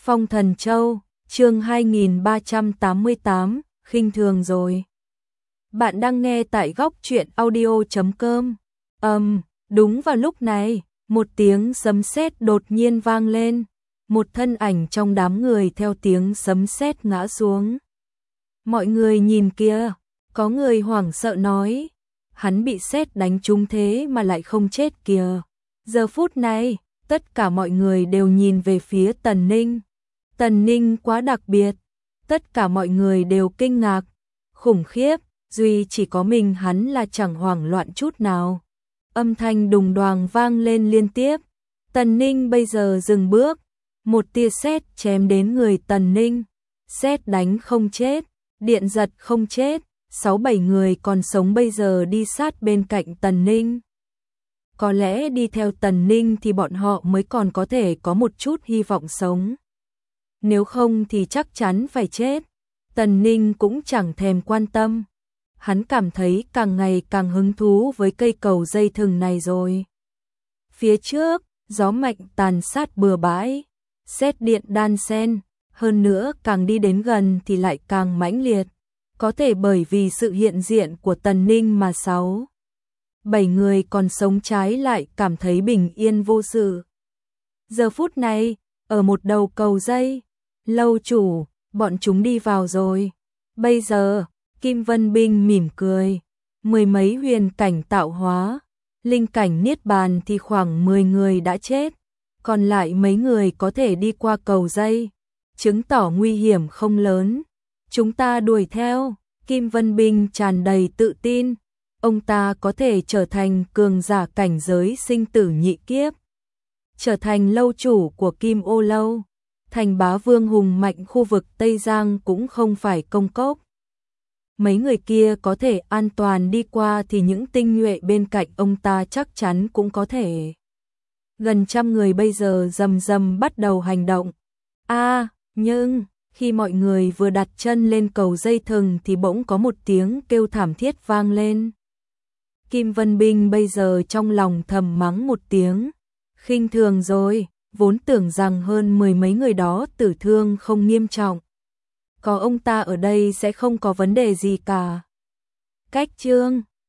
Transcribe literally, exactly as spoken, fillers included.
Phong Thần Châu, chương hai nghìn ba trăm tám mươi tám, khinh thường rồi. Bạn đang nghe tại góc truyện audio chấm com. Ầm, um, đúng vào lúc này, một tiếng sấm sét đột nhiên vang lên, một thân ảnh trong đám người theo tiếng sấm sét ngã xuống. Mọi người nhìn kìa, có người hoảng sợ nói, hắn bị sét đánh trúng thế mà lại không chết kìa. Giờ phút này, tất cả mọi người đều nhìn về phía Tần Ninh. Tần Ninh quá đặc biệt, tất cả mọi người đều kinh ngạc, khủng khiếp, duy chỉ có mình hắn là chẳng hoảng loạn chút nào. Âm thanh đùng đoàng vang lên liên tiếp, Tần Ninh bây giờ dừng bước, một tia sét chém đến người Tần Ninh, sét đánh không chết, điện giật không chết, sáu bảy người còn sống bây giờ đi sát bên cạnh Tần Ninh. Có lẽ đi theo Tần Ninh thì bọn họ mới còn có thể có một chút hy vọng sống. Nếu không thì chắc chắn phải chết. Tần Ninh cũng chẳng thèm quan tâm. Hắn cảm thấy càng ngày càng hứng thú với cây cầu dây thừng này rồi. Phía trước, gió mạnh tàn sát bừa bãi, sét điện đan xen, hơn nữa càng đi đến gần thì lại càng mãnh liệt. Có thể bởi vì sự hiện diện của Tần Ninh mà sáu, bảy người còn sống trái lại cảm thấy bình yên vô sự. Giờ phút này, ở một đầu cầu dây, lâu chủ, bọn chúng đi vào rồi. Bây giờ, Kim Vân Binh mỉm cười, mười mấy huyền cảnh tạo hóa, linh cảnh niết bàn thì khoảng mười người đã chết, còn lại mấy người có thể đi qua cầu dây, chứng tỏ nguy hiểm không lớn. Chúng ta đuổi theo, Kim Vân Binh tràn đầy tự tin, ông ta có thể trở thành cường giả cảnh giới sinh tử nhị kiếp, trở thành lâu chủ của Kim Ô Lâu, thành bá vương hùng mạnh khu vực Tây Giang cũng không phải công cốc. Mấy người kia có thể an toàn đi qua thì những tinh nhuệ bên cạnh ông ta chắc chắn cũng có thể. Gần trăm người bây giờ rầm rầm bắt đầu hành động. A, à, nhưng khi mọi người vừa đặt chân lên cầu dây thừng thì bỗng có một tiếng kêu thảm thiết vang lên. Kim Vân Binh bây giờ trong lòng thầm mắng một tiếng, khinh thường rồi, vốn tưởng rằng hơn mười mấy người đó tử thương không nghiêm trọng. Có ông ta ở đây sẽ không có vấn đề gì cả. Cách chương